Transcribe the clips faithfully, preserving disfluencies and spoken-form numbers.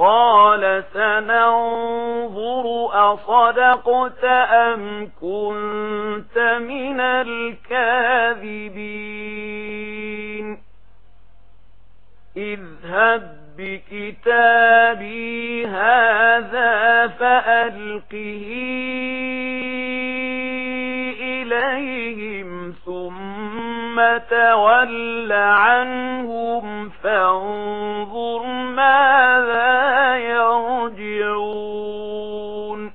قال سننظر أصدقت أم كنت من الكاذبين اذهب بكتابي هذا فألقه إليهم ثم تول عنهم فانظر ماذا يرجعون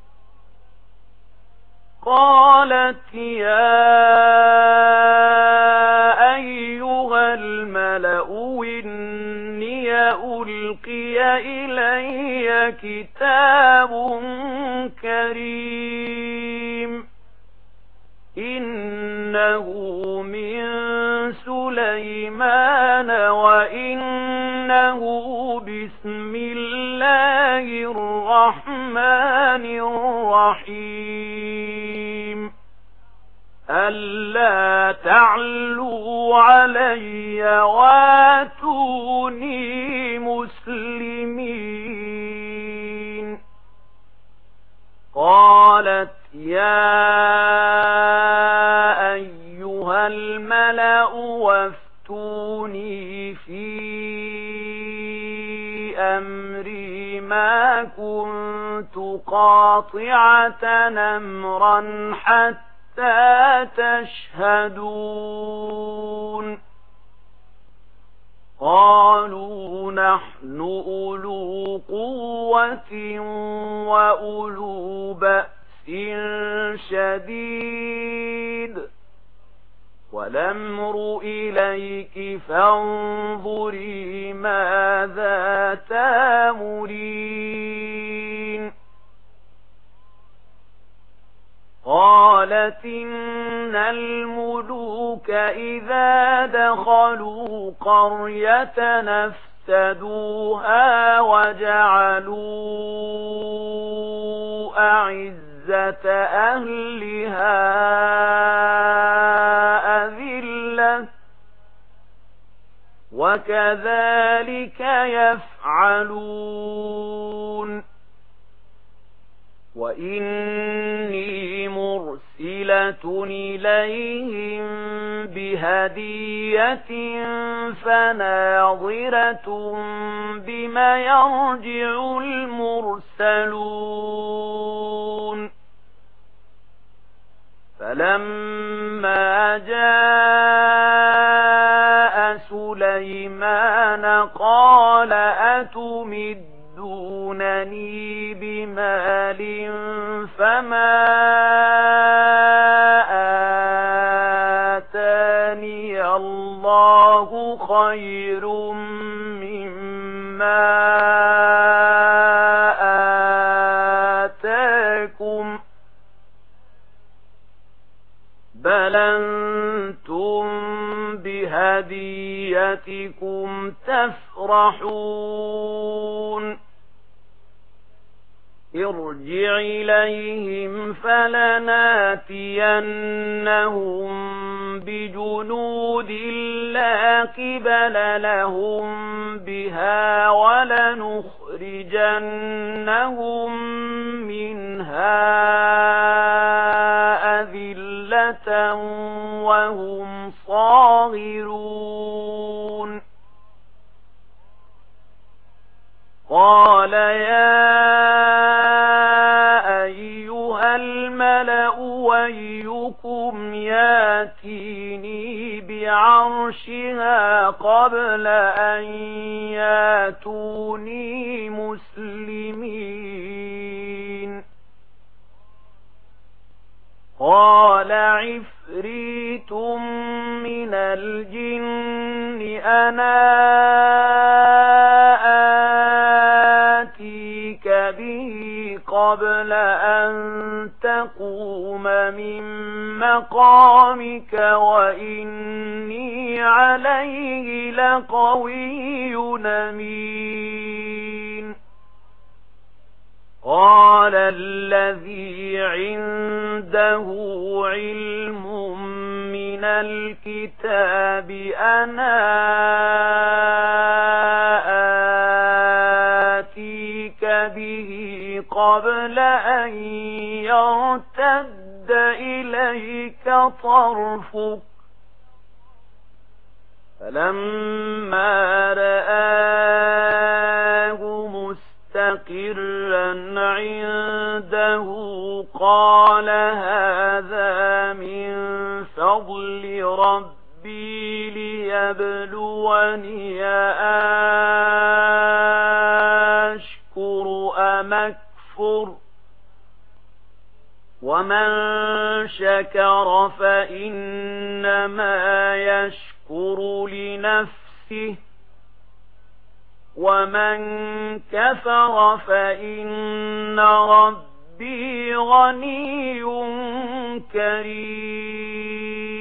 قالت يا أيها الملأ إني ألقي إلي كتاب كريم إنه من سليمان وإنه بسم الله الرحمن الرحيم ألا تعلوا علي واتوني مسلمين قالت يا أيها الملأ وافتوني في أمري ما كنت قاطعة أمرا حتى تشهدون قالوا نحن أولو قوة وأولو بأس شديد والأمر إليك فانظري ماذا تأمرين قالت إن الملوك إذا دخلوا قرية نفسدوها وجعلوا أعزة أهلها أذلة وكذلك يفعلون وإني مرسلة إليهم بهدية فناظرة بما يرجع المرسلون فلما جاء سليمان قال أتمد دونني بمال فما آتاني الله خير مما آتاكم بل أنتم بهديتكم تفرحون ارجع إليهم فلناتينهم بجنود لا قبل لهم بها ولنخرجنهم منها أذلة وهم صاغرون قال يا أيها الملأ أيكم ياتيني بعرشها قبل أن ياتوني مسلمين قال عفريت من الجن أنا آتيك به قبل أن تقوم من مقامك وإني عليه لقوي أمين قال الذي عنده علم من الكتاب أنا به قبل أن يرتد إليك طرفك فلما رآه مستقرا عنده قال هذا من فضل ربي ليبلوني أشكر أم أكفر ومن شكر فإنما يشكر لنفسه ومن كفر فإن ربي غني كريم.